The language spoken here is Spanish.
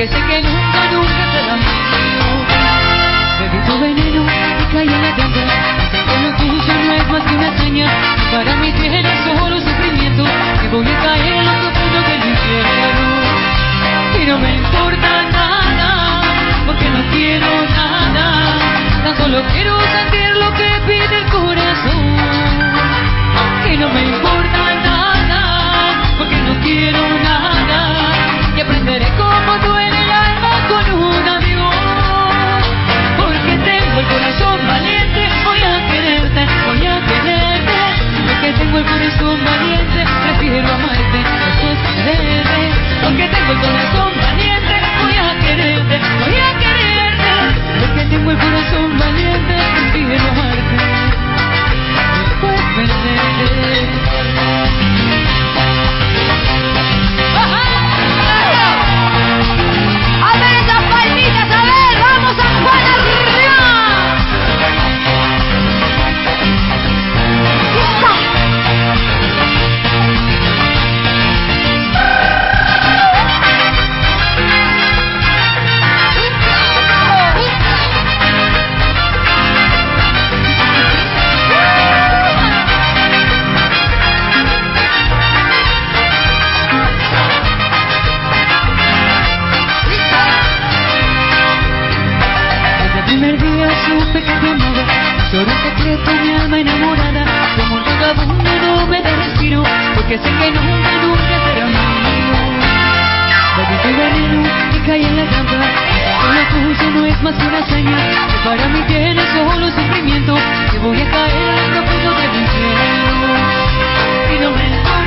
porque sé que nunca, nunca será mío. Bebí tu veneno y caí en la trampa, sé que lo tuyo no es más que una hazaña, para mí tienes solo sufrimiento, que voy a caer en lo profundo del infierno. Y no me importa nada, porque no quiero nada, tan solo quiero sentir lo que pide el corazón. Y no me importa nada, porque no quiero nada, y aprenderé cómo duele el alma con un adiós. Porque tengo el corazón valiente, voy a quererte, voy a quererte. Porque tengo el corazón valiente, prefiero amarte, después quererte. Porque tengo el corazón valiente, voy a quererte, voy a quererte. Porque tengo el corazón valiente, prefiero amarte, después perderte. A ver esas palmitas, a ver, vamos a Juan arriba. Desde el primer día supe que te amaba, solo un secreto mi alma enamorada, como un vagabundo no me da respiro, porque sé que nunca, nunca será mío. Bebí tu veneno y caí en la trampa, con lo tuyo no es más que una hazaña, que para mí tienes solo sufrimiento, que voy a caer en lo profundo del infierno. Y no me importa